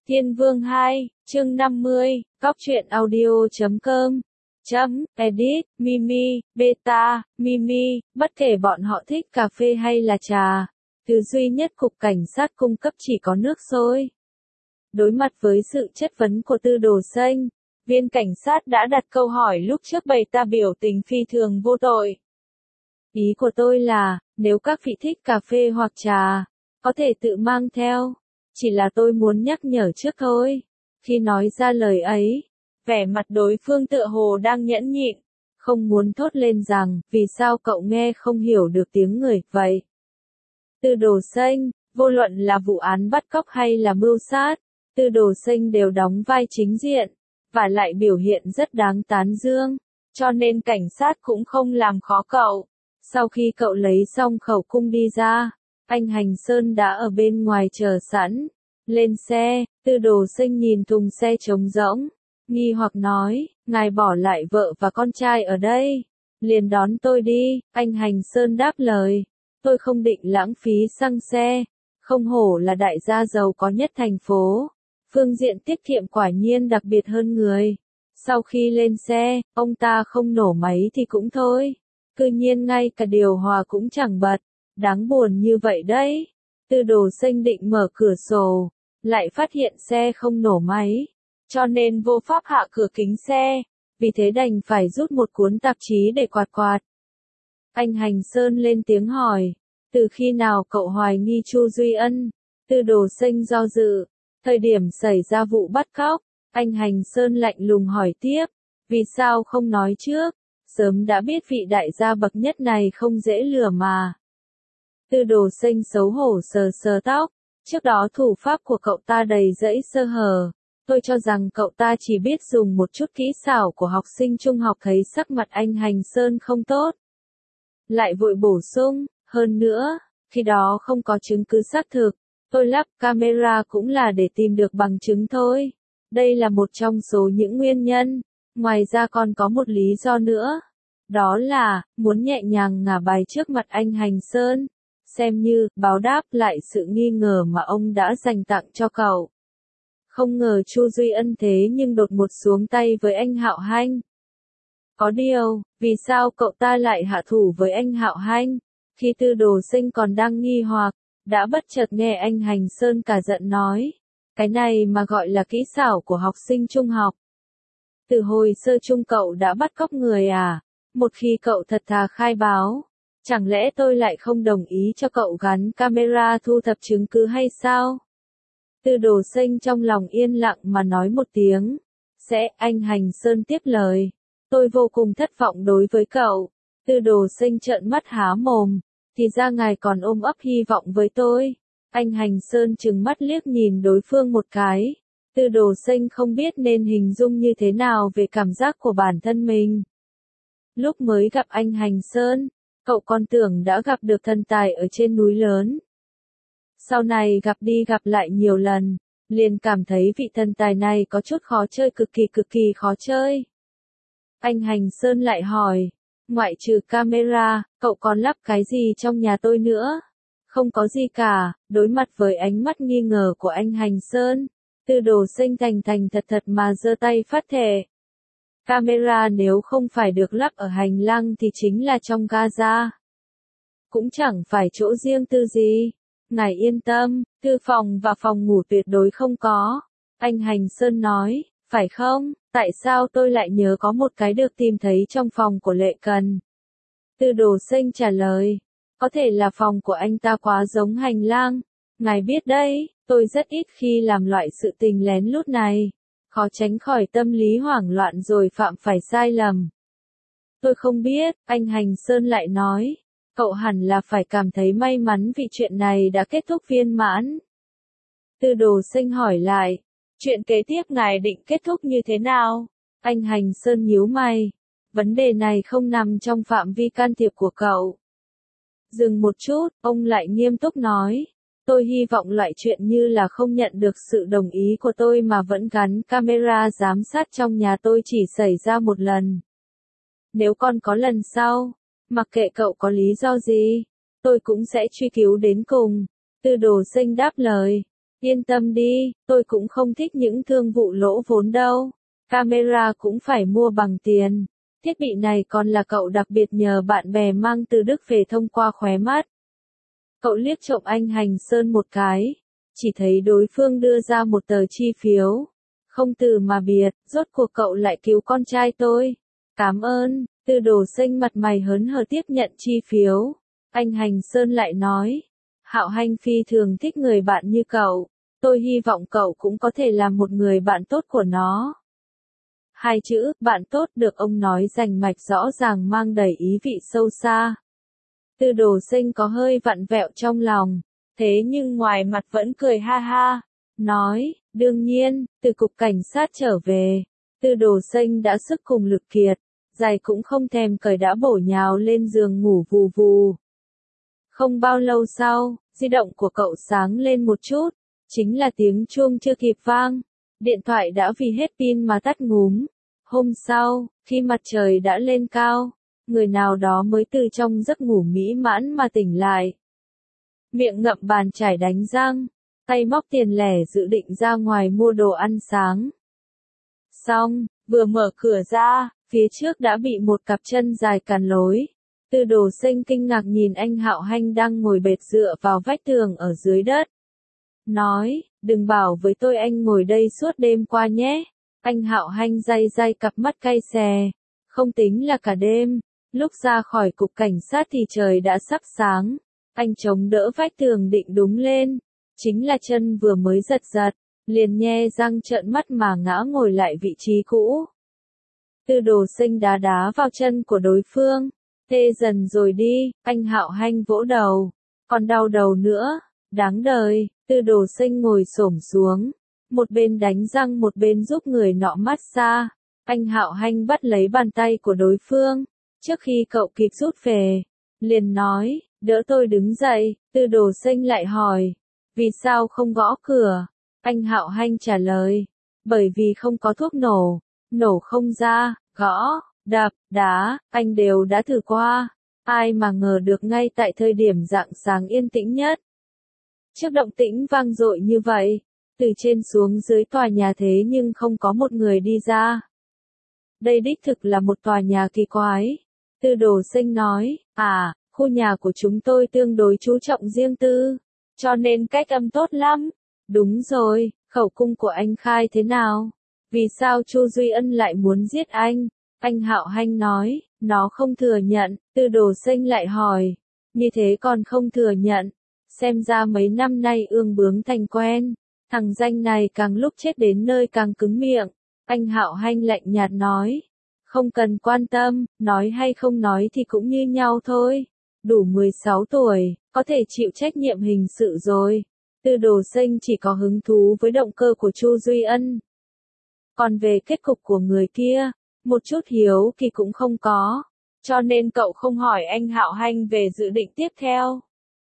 Thiên Vương 2, chương 50, Cóc truyện audio.com. Edit, Mimi, Beta, Mimi, bất kể bọn họ thích cà phê hay là trà, thứ duy nhất cục cảnh sát cung cấp chỉ có nước sôi. Đối mặt với sự chất vấn của Tư Đồ Xanh, viên cảnh sát đã đặt câu hỏi lúc trước bày tỏ biểu tình phi thường vô tội. Ý của tôi là, nếu các vị thích cà phê hoặc trà, có thể tự mang theo. Chỉ là tôi muốn nhắc nhở trước thôi. Khi nói ra lời ấy, vẻ mặt đối phương tựa hồ đang nhẫn nhịn, không muốn thốt lên rằng, vì sao cậu nghe không hiểu được tiếng người vậy. Tư Đồ Xanh, vô luận là vụ án bắt cóc hay là mưu sát, Tư Đồ Xanh đều đóng vai chính diện, và lại biểu hiện rất đáng tán dương, cho nên cảnh sát cũng không làm khó cậu. Sau khi cậu lấy xong khẩu cung đi ra, anh Hành Sơn đã ở bên ngoài chờ sẵn. Lên xe, Tư Đồ Xanh nhìn thùng xe trống rỗng, nghi hoặc nói, ngài bỏ lại vợ và con trai ở đây. Liền đón tôi đi, anh Hành Sơn đáp lời. Tôi không định lãng phí xăng xe, không hổ là đại gia giàu có nhất thành phố. Phương diện tiết kiệm quả nhiên đặc biệt hơn người. Sau khi lên xe, ông ta không nổ máy thì cũng thôi. Cư nhiên ngay cả điều hòa cũng chẳng bật, đáng buồn như vậy đấy. Tư Đồ Xanh định mở cửa sổ, lại phát hiện xe không nổ máy, cho nên vô pháp hạ cửa kính xe, vì thế đành phải rút một cuốn tạp chí để quạt quạt. Anh Hành Sơn lên tiếng hỏi, từ khi nào cậu hoài nghi Chu Duy Ân? Tư Đồ Xanh do dự, thời điểm xảy ra vụ bắt cóc, anh Hành Sơn lạnh lùng hỏi tiếp, vì sao không nói trước, sớm đã biết vị đại gia bậc nhất này không dễ lừa mà. Tư Đồ Xanh xấu hổ sờ sờ tóc, trước đó thủ pháp của cậu ta đầy rẫy sơ hở, tôi cho rằng cậu ta chỉ biết dùng một chút kỹ xảo của học sinh trung học. Thấy sắc mặt anh Hành Sơn không tốt, lại vội bổ sung, hơn nữa, khi đó không có chứng cứ xác thực, tôi lắp camera cũng là để tìm được bằng chứng thôi. Đây là một trong số những nguyên nhân, ngoài ra còn có một lý do nữa, đó là, muốn nhẹ nhàng ngả bài trước mặt anh Hành Sơn, xem như, báo đáp lại sự nghi ngờ mà ông đã dành tặng cho cậu. Không ngờ Chu Duy Ân thế nhưng đột ngột xuống tay với anh Hạo Hanh. Có điều, vì sao cậu ta lại hạ thủ với anh Hạo Hanh? Khi Tư Đồ Xanh còn đang nghi hoặc, đã bất chợt nghe anh Hành Sơn cả giận nói, cái này mà gọi là kỹ xảo của học sinh trung học. Từ hồi sơ trung cậu đã bắt cóc người à? Một khi cậu thật thà khai báo, chẳng lẽ tôi lại không đồng ý cho cậu gắn camera thu thập chứng cứ hay sao? Tư Đồ Xanh trong lòng yên lặng mà nói một tiếng. Anh Hành Sơn tiếp lời. Tôi vô cùng thất vọng đối với cậu. Tư Đồ Xanh trợn mắt há mồm. Thì ra ngài còn ôm ấp hy vọng với tôi. Anh Hành Sơn trừng mắt liếc nhìn đối phương một cái. Tư Đồ Xanh không biết nên hình dung như thế nào về cảm giác của bản thân mình. Lúc mới gặp anh Hành Sơn, cậu còn tưởng đã gặp được thần tài ở trên núi lớn. Sau này gặp đi gặp lại nhiều lần, liền cảm thấy vị thần tài này có chút khó chơi, cực kỳ khó chơi. Anh Hành Sơn lại hỏi, ngoại trừ camera, cậu còn lắp cái gì trong nhà tôi nữa? Không có gì cả. Đối mặt với ánh mắt nghi ngờ của anh Hành Sơn, Tư Đồ Xanh thành thật mà giơ tay phát thệ. Camera nếu không phải được lắp ở hành lang thì chính là trong Gaza. Cũng chẳng phải chỗ riêng tư gì. Ngài yên tâm, thư phòng và phòng ngủ tuyệt đối không có. Anh Hành Sơn nói, phải không? Tại sao tôi lại nhớ có một cái được tìm thấy trong phòng của Lệ Cần? Tư Đồ Xanh trả lời, có thể là phòng của anh ta quá giống hành lang. Ngài biết đấy, tôi rất ít khi làm loại sự tình lén lút này. Khó tránh khỏi tâm lý hoảng loạn rồi phạm phải sai lầm. Tôi không biết, anh Hành Sơn lại nói. Cậu hẳn là phải cảm thấy may mắn vì chuyện này đã kết thúc viên mãn. Tư Đồ Xanh hỏi lại, chuyện kế tiếp ngài định kết thúc như thế nào? Anh Hành Sơn nhíu mày, vấn đề này không nằm trong phạm vi can thiệp của cậu. Dừng một chút, ông lại nghiêm túc nói, tôi hy vọng loại chuyện như là không nhận được sự đồng ý của tôi mà vẫn gắn camera giám sát trong nhà tôi chỉ xảy ra một lần. Nếu còn có lần sau, mặc kệ cậu có lý do gì, tôi cũng sẽ truy cứu đến cùng. Tư Đồ Xanh đáp lời. Yên tâm đi, tôi cũng không thích những thương vụ lỗ vốn đâu. Camera cũng phải mua bằng tiền. Thiết bị này còn là cậu đặc biệt nhờ bạn bè mang từ Đức về thông qua khóe mắt. Cậu liếc trộm anh Hành Sơn một cái, chỉ thấy đối phương đưa ra một tờ chi phiếu. Không từ mà biệt, rốt cuộc cậu lại cứu con trai tôi. Cảm ơn, Tư Đồ Sinh mặt mày hớn hở tiếp nhận chi phiếu. Anh Hành Sơn lại nói, Hạo Hành phi thường thích người bạn như cậu. Tôi hy vọng cậu cũng có thể làm một người bạn tốt của nó. Hai chữ, bạn tốt được ông nói rành mạch rõ ràng mang đầy ý vị sâu xa. Tư Đồ Sinh có hơi vặn vẹo trong lòng, thế nhưng ngoài mặt vẫn cười ha ha, nói, đương nhiên, từ cục cảnh sát trở về, Tư Đồ Sinh đã sức cùng lực kiệt, giày cũng không thèm cởi đã bổ nhào lên giường ngủ vù vù. Không bao lâu sau, di động của cậu sáng lên một chút, chính là tiếng chuông chưa kịp vang, điện thoại đã vì hết pin mà tắt ngúm. Hôm sau, khi mặt trời đã lên cao, người nào đó mới từ trong giấc ngủ mỹ mãn mà tỉnh lại. Miệng ngậm bàn chải đánh răng, tay móc tiền lẻ dự định ra ngoài mua đồ ăn sáng. Xong, vừa mở cửa ra, phía trước đã bị một cặp chân dài cản lối. Tư Đồ Sinh kinh ngạc nhìn anh Hạo Hành đang ngồi bệt dựa vào vách tường ở dưới đất. Nói, đừng bảo với tôi anh ngồi đây suốt đêm qua nhé. Anh Hạo Hành day day cặp mắt cay xè. Không tính là cả đêm, lúc ra khỏi cục cảnh sát thì trời đã sắp sáng. Anh chống đỡ vách tường định đúng lên. Chính là chân vừa mới giật giật, liền nhe răng trợn mắt mà ngã ngồi lại vị trí cũ. Tư Đồ Sinh đá đá vào chân của đối phương. Tê dần rồi đi, anh Hạo Hành vỗ đầu. Còn đau đầu nữa, đáng đời. Tư Đồ Sinh ngồi xổm xuống, một bên đánh răng một bên giúp người nọ massage. Anh Hạo Hành bắt lấy bàn tay của đối phương, trước khi cậu kịp rút về, liền nói, đỡ tôi đứng dậy. Tư Đồ Sinh lại hỏi, vì sao không gõ cửa? Anh Hạo Hành trả lời, bởi vì không có thuốc nổ, nổ không ra, gõ, đập, đá, anh đều đã thử qua. Ai mà ngờ được ngay tại thời điểm rạng sáng yên tĩnh nhất. Trước động tĩnh vang dội như vậy, từ trên xuống dưới tòa nhà thế nhưng không có một người đi ra. Đây đích thực là một tòa nhà kỳ quái. Tư Đồ Sinh nói, khu nhà của chúng tôi tương đối chú trọng riêng tư, cho nên cách âm tốt lắm. Đúng rồi, khẩu cung của anh khai thế nào? Vì sao Chu Duy Ân lại muốn giết anh? Anh Hạo Hành nói, nó không thừa nhận. Tư Đồ Sinh lại hỏi, như thế còn không thừa nhận? Xem ra mấy năm nay ương bướng thành quen. Thằng danh này càng lúc chết đến nơi càng cứng miệng. Anh Hạo Hành lạnh nhạt nói, không cần quan tâm, nói hay không nói thì cũng như nhau thôi. Đủ 16 tuổi, có thể chịu trách nhiệm hình sự rồi. Tư Đồ Sinh chỉ có hứng thú với động cơ của Chu Duy Ân. Còn về kết cục của người kia, một chút hiếu kỳ cũng không có. Cho nên cậu không hỏi anh Hạo Hành về dự định tiếp theo.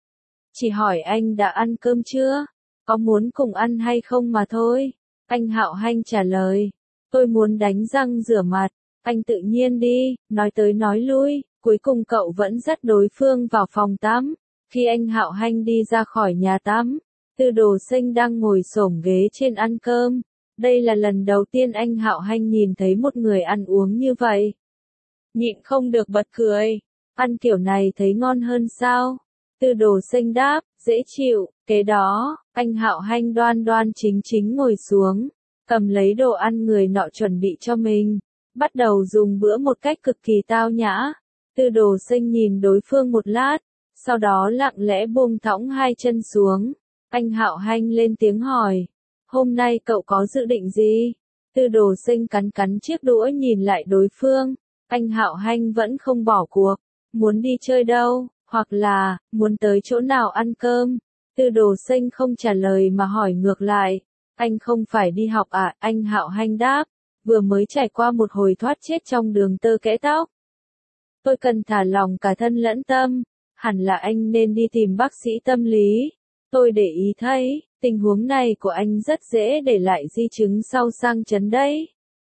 Chỉ hỏi anh đã ăn cơm chưa? Có muốn cùng ăn hay không mà thôi. Anh Hạo Hành trả lời, tôi muốn đánh răng rửa mặt. Anh tự nhiên đi, nói tới nói lui, cuối cùng cậu vẫn dắt đối phương vào phòng tắm. Khi anh Hạo Hành đi ra khỏi nhà tắm, Tư Đồ Sinh đang ngồi xổm ghế trên ăn cơm. Đây là lần đầu tiên anh Hạo Hành nhìn thấy một người ăn uống như vậy. Nhịn không được bật cười. Ăn kiểu này thấy ngon hơn sao? Tư Đồ Sinh đáp, dễ chịu. Kế đó, anh Hạo Hành đoan đoan chính chính ngồi xuống, cầm lấy đồ ăn người nọ chuẩn bị cho mình, bắt đầu dùng bữa một cách cực kỳ tao nhã. Tư Đồ Sinh nhìn đối phương một lát, sau đó lặng lẽ buông thõng hai chân xuống. Anh Hạo Hành lên tiếng hỏi, hôm nay cậu có dự định gì? Tư Đồ Sinh cắn cắn chiếc đũa nhìn lại đối phương. Anh Hạo Hành vẫn không bỏ cuộc. Muốn đi chơi đâu, hoặc là, muốn tới chỗ nào ăn cơm? Tư Đồ Sinh không trả lời mà hỏi ngược lại. Anh không phải đi học à? Anh Hạo Hành đáp. Vừa mới trải qua một hồi thoát chết trong đường tơ kẽ tóc. Tôi cần thả lỏng cả thân lẫn tâm. Hẳn là anh nên đi tìm bác sĩ tâm lý. Tôi để ý thấy, tình huống này của anh rất dễ để lại di chứng sau sang chấn đấy.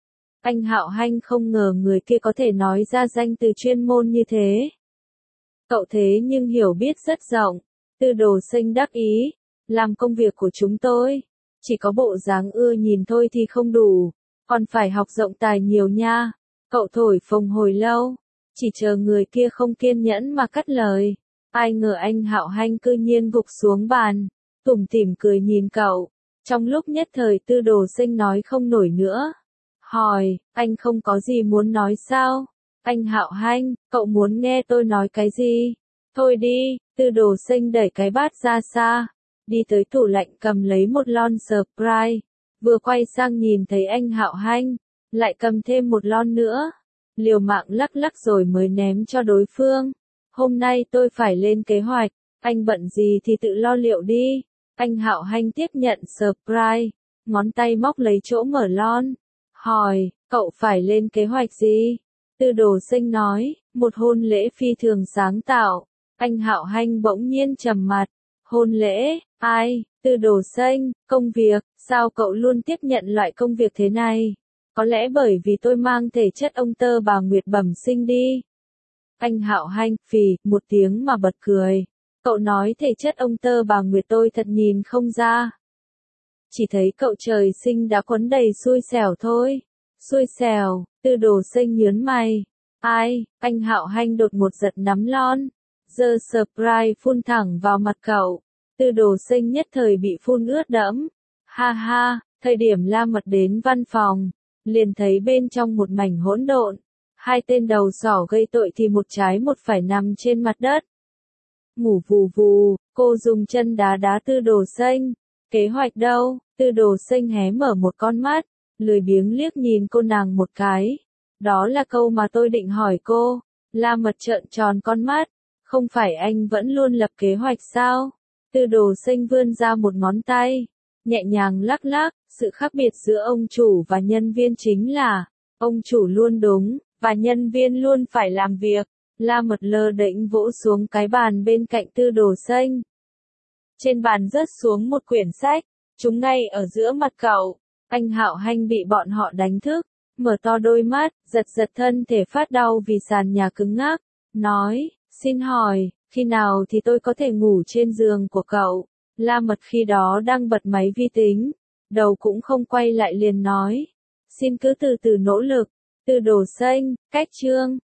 Anh Hạo Hành không ngờ người kia có thể nói ra danh từ chuyên môn như thế. Cậu thế nhưng hiểu biết rất rộng. Tư Đồ Sinh đắc ý, làm công việc của chúng tôi. Chỉ có bộ dáng ưa nhìn thôi thì không đủ, còn phải học rộng tài nhiều nha. Cậu thổi phồng hồi lâu, chỉ chờ người kia không kiên nhẫn mà cắt lời. Ai ngờ anh Hạo Hanh cư nhiên gục xuống bàn, tủm tỉm cười nhìn cậu. Trong lúc nhất thời Tư Đồ Sinh nói không nổi nữa. Hỏi, anh không có gì muốn nói sao? Anh Hạo Hanh, cậu muốn nghe tôi nói cái gì? Thôi đi, Tư Đồ Sinh đẩy cái bát ra xa, đi tới tủ lạnh cầm lấy một lon Sprite, vừa quay sang nhìn thấy anh Hạo Hanh, lại cầm thêm một lon nữa, liều mạng lắc lắc rồi mới ném cho đối phương. Hôm nay tôi phải lên kế hoạch, anh bận gì thì tự lo liệu đi. Anh Hạo Hanh tiếp nhận Sprite, ngón tay móc lấy chỗ mở lon, hỏi, cậu phải lên kế hoạch gì? Tư Đồ Sinh nói, một hôn lễ phi thường sáng tạo. Anh Hạo Hanh bỗng nhiên trầm mặt. Hôn lễ, ai? Tư Đồ Sinh, công việc, sao cậu luôn tiếp nhận loại công việc thế này? Có lẽ bởi vì tôi mang thể chất ông tơ bà Nguyệt bẩm sinh đi. Anh Hạo Hanh phì một tiếng mà bật cười. Cậu nói thể chất ông tơ bà Nguyệt tôi thật nhìn không ra. Chỉ thấy cậu trời sinh đã quấn đầy xui xẻo thôi. Xui xẻo, Tư Đồ Sinh nhớn mày. Ai? Anh Hạo Hanh đột một giật nắm lon, giơ Sprite phun thẳng vào mặt cậu. Tư Đồ Sinh nhất thời bị phun ướt đẫm. Ha ha, thời điểm La Mật đến văn phòng, liền thấy bên trong một mảnh hỗn độn. Hai tên đầu sỏ gây tội thì một trái một phải nằm trên mặt đất. Ngủ vù vù, cô dùng chân đá đá Tư Đồ Sinh. Kế hoạch đâu? Tư Đồ Sinh hé mở một con mắt, lười biếng liếc nhìn cô nàng một cái. Đó là câu mà tôi định hỏi cô. La Mật trợn tròn con mắt. Không phải anh vẫn luôn lập kế hoạch sao? Tư Đồ Sinh vươn ra một ngón tay, nhẹ nhàng lắc lắc. Sự khác biệt giữa ông chủ và nhân viên chính là, ông chủ luôn đúng, và nhân viên luôn phải làm việc. La Mật lơ đễnh vỗ xuống cái bàn bên cạnh Tư Đồ Sinh. Trên bàn rớt xuống một quyển sách, chúng ngay ở giữa mặt cậu. Anh Hạo Hanh bị bọn họ đánh thức, mở to đôi mắt, giật giật thân thể phát đau vì sàn nhà cứng ngắc, nói, xin hỏi, khi nào thì tôi có thể ngủ trên giường của cậu? La Mật khi đó đang bật máy vi tính, đầu cũng không quay lại liền nói, xin cứ từ từ nỗ lực. Tư Đồ Sinh, cách chương